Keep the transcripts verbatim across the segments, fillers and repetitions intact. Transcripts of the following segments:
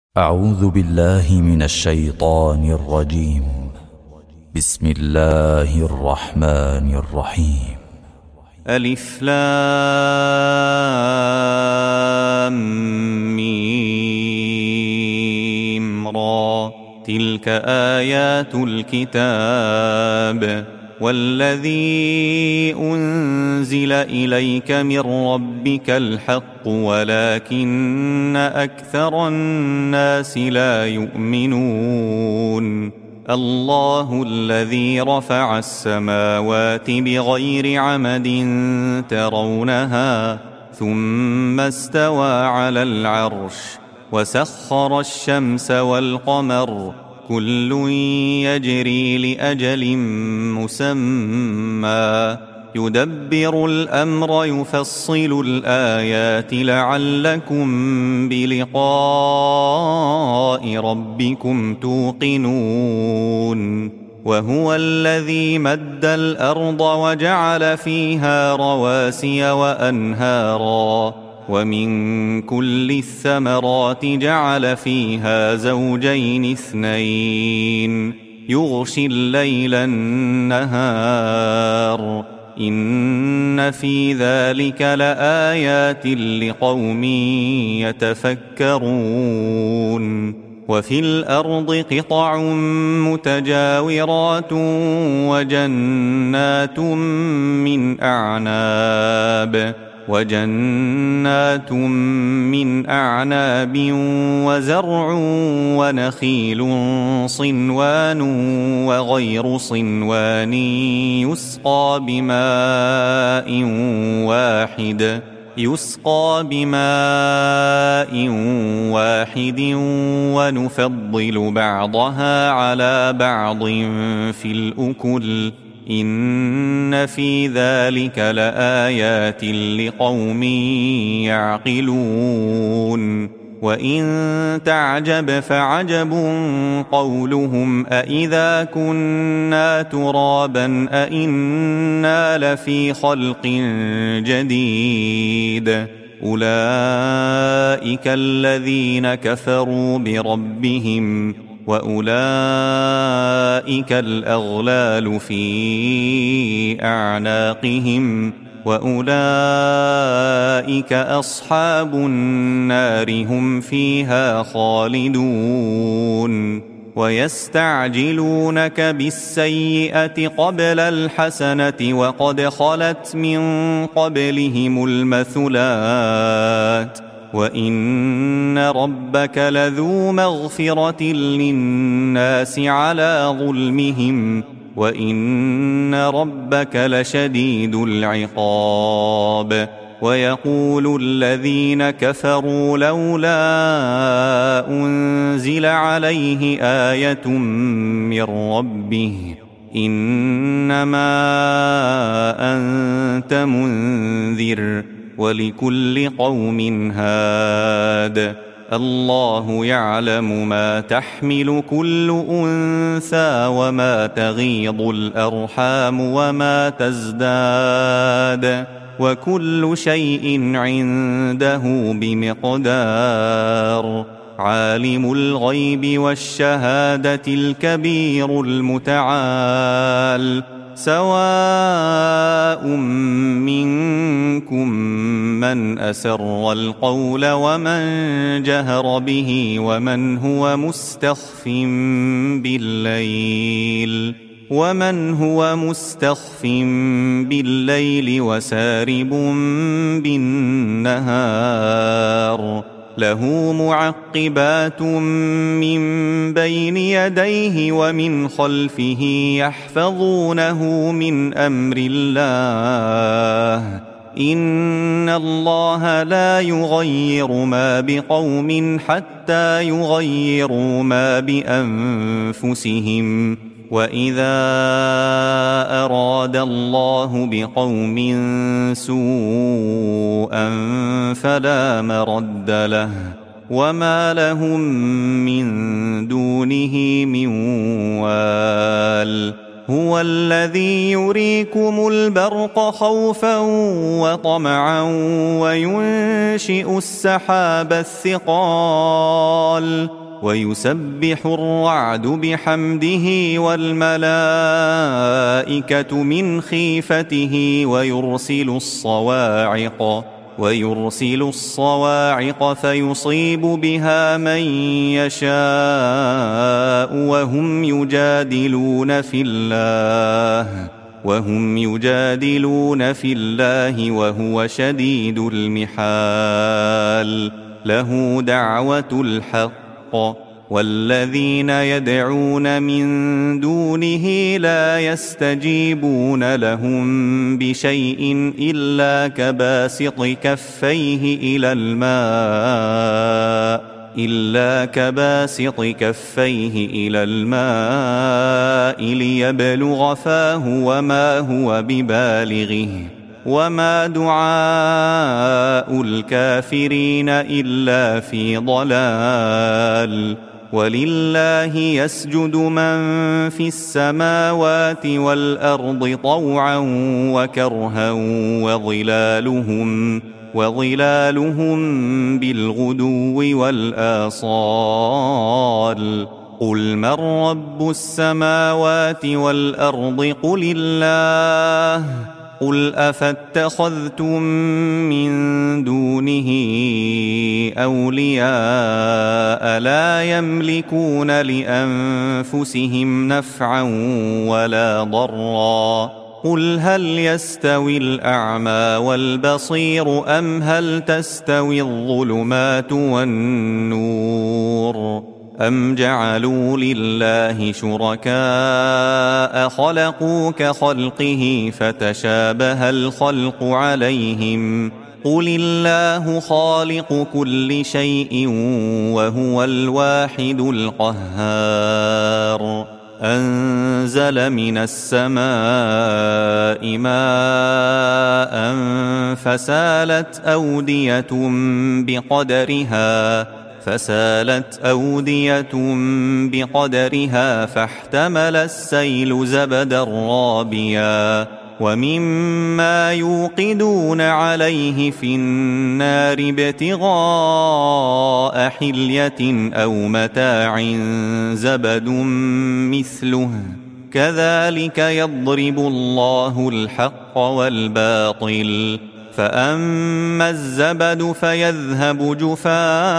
أعوذ بالله من الشيطان الرجيم. بسم الله الرحمن الرحيم. ألف لام ميم را، تلك آيات الكتاب والذي أنزل إليك من ربك الحق ولكن أكثر الناس لا يؤمنون. الله الذي رفع السماوات بغير عمد ترونها ثم استوى على العرش وسخر الشمس والقمر كل يجري لأجل مسمى يدبر الأمر يفصل الآيات لعلكم بلقاء ربكم توقنون. وهو الذي مد الأرض وجعل فيها رواسي وأنهارا ومن كل الثمرات جعل فيها زوجين اثنين يغشي الليل النهار إن في ذلك لآيات لقوم يتفكرون. وفي الأرض قطع متجاورات وجنات من أعناب وجنات من أعناب وزرع ونخيل صنوان وغير صنوان يسقى بماء واحد يسقى بماء واحد ونفضل بعضها على بعض في الأكل إن في ذلك لآيات لقوم يعقلون. وإن تعجب فعجب قولهم أإذا كنا ترابا أإنا لفي خلق جديد أولئك الذين كفروا بربهم وأولئك الأغلال في أعناقهم وأولئك أصحاب النار هم فيها خالدون. ويستعجلونك بالسيئة قبل الحسنة وقد خلت من قبلهم المثلات وإن ربك لذو مغفرة للناس على ظلمهم وإن ربك لشديد العقاب. ويقول الذين كفروا لولا أنزل عليه آية من ربه إنما أنت منذر ولكل قوم هاد الله يعلم ما تحمل كل أنثى وما تغيض الأرحام وما تزداد وكل شيء عنده بمقدار. عالم الغيب والشهادة الكبير المتعال سواء منكم من أسر القول ومن جهر به ومن هو مستخف بالليل ومن هو مستخف بالليل وسارب بالنهار له معقبات من بين يديه ومن خلفه يحفظونه من أمر الله إن الله لا يغير ما بقوم حتى يغيروا ما بأنفسهم وإذا أراد الله بقوم سوءا فلا مرد له وما لهم من دونه من وال. هو الذي يريكم البرق خوفا وطمعا وينشئ السحاب الثقال ويسبح الرعد بحمده والملائكة من خيفته ويرسل الصواعق ويرسل الصواعق فيصيب بها من يشاء وهم يجادلون في الله وهم يجادلون في الله وهو شديد المحال. له دعوة الحق والذين يدعون من دونه لا يستجيبون لهم بشيء إلا كباسط كفيه إلى الماء إلا كباسط كفيه إلى الماء ليبلغ فاه وما هو ببالغه وما دعاء الكافرين إلا في ضلال. ولله يسجد من في السماوات والأرض طوعا وكرها وظلالهم وظلالهم بالغدو والآصال. قل من رب السماوات والأرض قل الله قل أفاتخذتم من دونه أولياء لا يملكون لأنفسهم نفعا ولا ضرا. قل هل يستوي الأعمى والبصير أم هل تستوي الظلمات والنور أم جعلوا لله شركاء خلقوا كخلقه فتشابه الخلق عليهم. قل الله خالق كل شيء وهو الواحد القهار. أنزل من السماء ماء فسالت أودية بقدرها فسالت أودية بقدرها فاحتمل السيل زبدا رابيا ومما يوقدون عليه في النار ابتغاء حلية أو متاع زبد مثله كذلك يضرب الله الحق والباطل. فأما الزبد فيذهب جفاء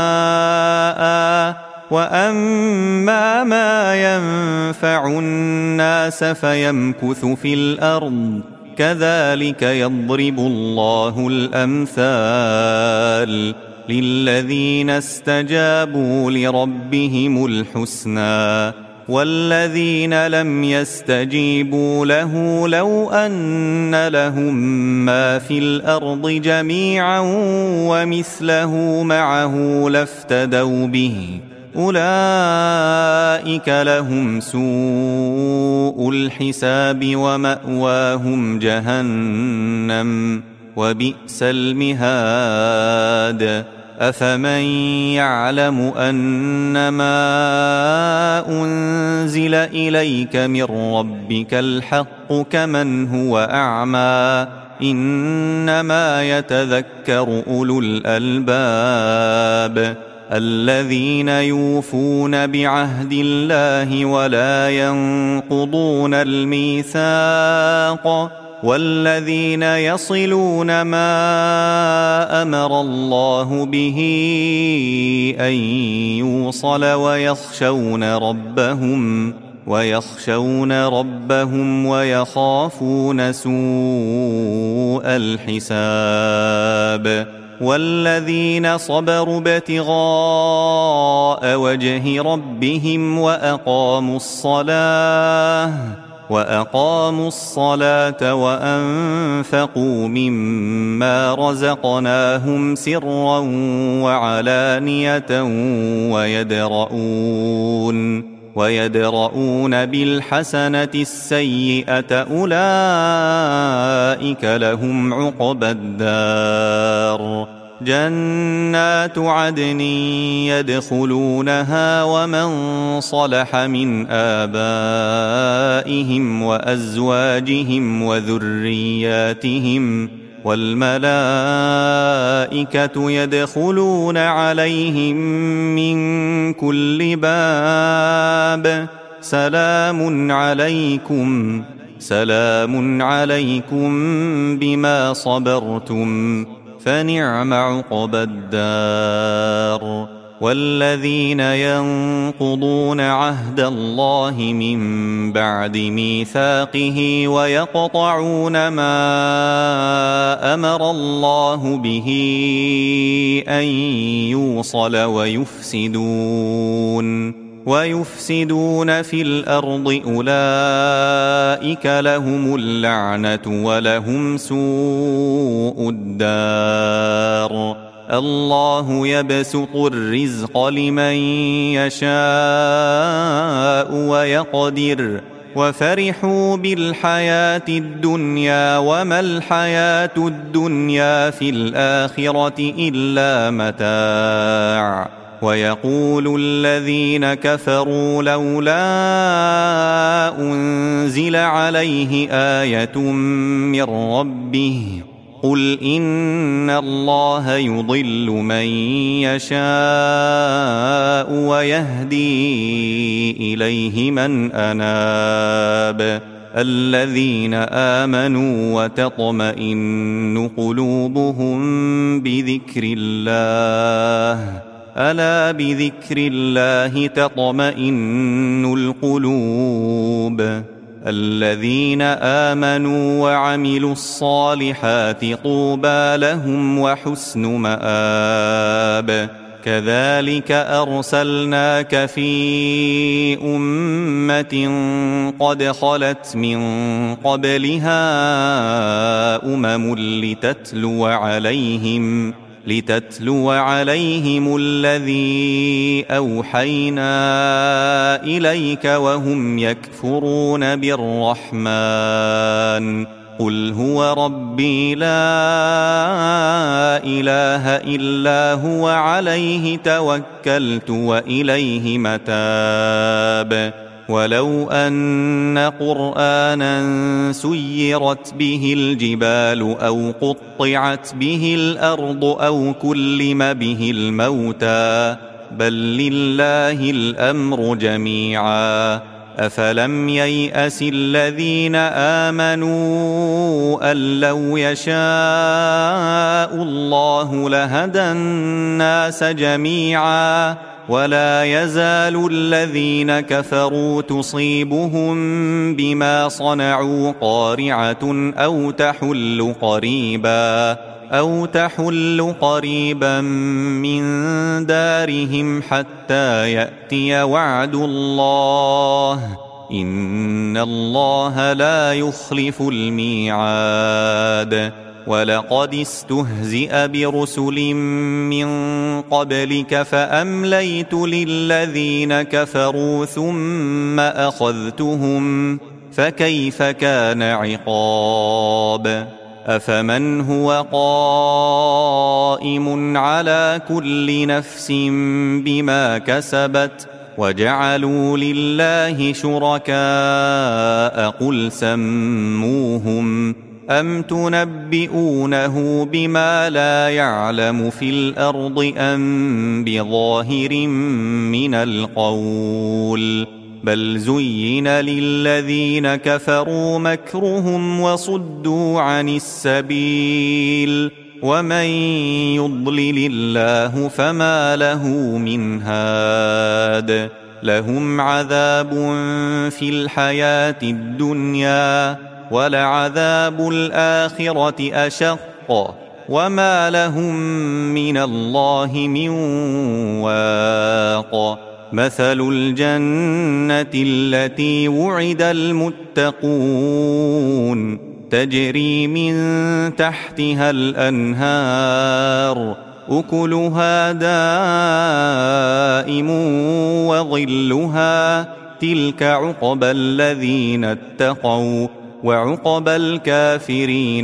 وأما ما ينفع الناس فيمكث في الأرض كذلك يضرب الله الأمثال. للذين استجابوا لربهم الحسنى والذين لم يستجيبوا له لو أن لهم ما في الأرض جميعا ومثله معه لافتدوا به أولئك لهم سوء الحساب ومأواهم جهنم وبئس المهاد. أفمن يعلم أنما أنزل إليك من ربك الحق كمن هو أعمى إنما يتذكر أولو الألباب الذين يوفون بعهد الله ولا ينقضون الميثاق والذين يصلون ما أمر الله به أن يوصل ويخشون ربهم ويخشون ربهم ويخافون سوء الحساب. والذين صبروا ابتغاء وجه ربهم وأقاموا الصلاة وأقاموا الصلاة وأنفقوا مما رزقناهم سرا وعلانية ويدرؤون ويدرؤون بالحسنة السيئة أولئك لهم عقبى الدار. جنات عدن يدخلونها ومن صلح من آبائهم وأزواجهم وذرياتهم والملائكة يدخلون عليهم من كل باب سلام عليكم سلام عليكم بما صبرتم فنعم عقبى الدار. والذين ينقضون عهد الله من بعد ميثاقه ويقطعون ما أمر الله به أن يوصل ويفسدون ويفسدون في الأرض أولئك لهم اللعنة ولهم سوء الدار. الله يبسط الرزق لمن يشاء ويقدر وفرحوا بالحياة الدنيا وما الحياة الدنيا في الآخرة إلا متاع. ويقول الذين كفروا لولا أنزل عليه آية من ربه قل إن الله يضل من يشاء ويهدي إليه من أناب. الذين آمنوا وتطمئن قلوبهم بذكر الله ألا بذكر الله تطمئن القلوب. الذين آمنوا وعملوا الصالحات طوبى لهم وحسن مآب. كذلك أرسلناك في أمة قد خلت من قبلها أمم لتتلو عليهم لتتلو عليهم الذي أوحينا إليك وهم يكفرون بالرحمن قل هو ربي لا إله إلا هو عليه توكلت وإليه متاب. ولو أن قرآنا سيرت به الجبال أو قطعت به الأرض أو كلم به الموتى بل لله الأمر جميعا. أفلم ييأس الذين آمنوا أن لو يشاء الله لهدى الناس جميعا ولا يزال الذين كفروا تصيبهم بما صنعوا قارعة أو تحل قريبا أو تحل قريبا من دارهم حتى يأتي وعد الله إن الله لا يخلف الميعاد. ولقد استهزئ برسل من قبلك فأمليت للذين كفروا ثم أخذتهم فكيف كان عقاب. أفمن هو قائم على كل نفس بما كسبت وجعلوا لله شركاء قل سموهم أم تنبئونه بما لا يعلم في الأرض أم بظاهر من القول بل زين للذين كفروا مكرهم وصدوا عن السبيل ومن يضلل الله فما له من هاد. لهم عذاب في الحياة الدنيا ولعذاب الآخرة أشق وما لهم من الله من واق. مثل الجنة التي وعد المتقون تجري من تحتها الأنهار أكلها دائم وظلها تلك عقبى الذين اتقوا وعقبى الكافرين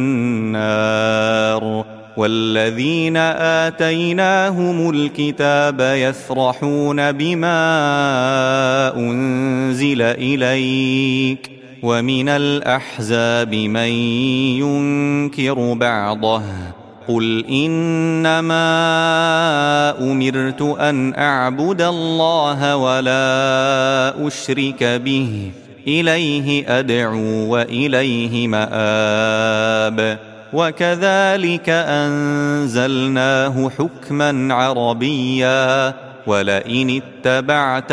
النار. والذين آتيناهم الكتاب يفرحون بما أنزل إليك ومن الأحزاب من ينكر بعضه قل إنما أمرت أن أعبد الله ولا أشرك به إليه أدعو وإليه مآب وكذلك أنزلناه حكما عربيا ولئن اتبعت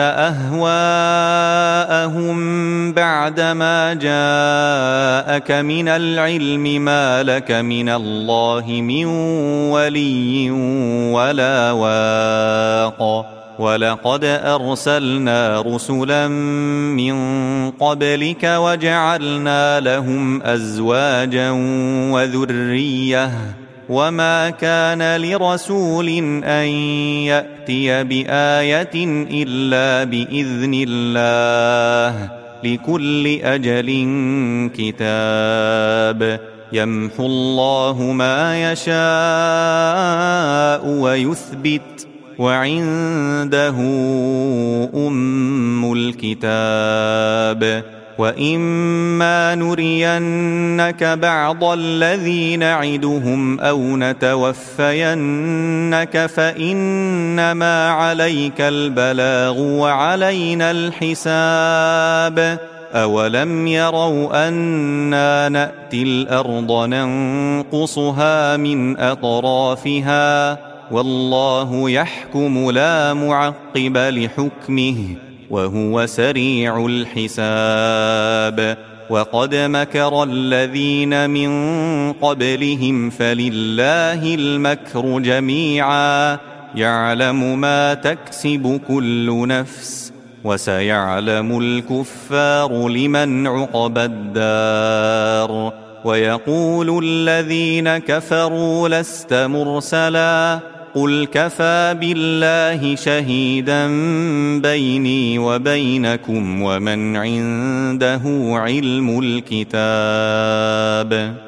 أهواءهم بعدما جاءك من العلم ما لك من الله من ولي ولا واق ولقد أرسلنا رسلا من قبلك وجعلنا لهم أزواجا وذرية وما كان لرسول أن يأتي بآية إلا بإذن الله لكل أجل كتاب يمحو الله ما يشاء ويثبت وعنده أم الكتاب وإما نرينك بعض الذي نعدهم أو نتوفينك فإنما عليك البلاغ وعلينا الحساب أولم يروا أنا نأتي الأرض ننقصها من أطرافها والله يحكم لا معقب لحكمه وهو سريع الحساب وقد مكر الذين من قبلهم فلله المكر جميعا يعلم ما تكسب كل نفس وسيعلم الكفار لمن عقبى الدار ويقول الذين كفروا لست مرسلا قل كفى بالله شهيدا بيني وبينكم ومن عنده علم الكتاب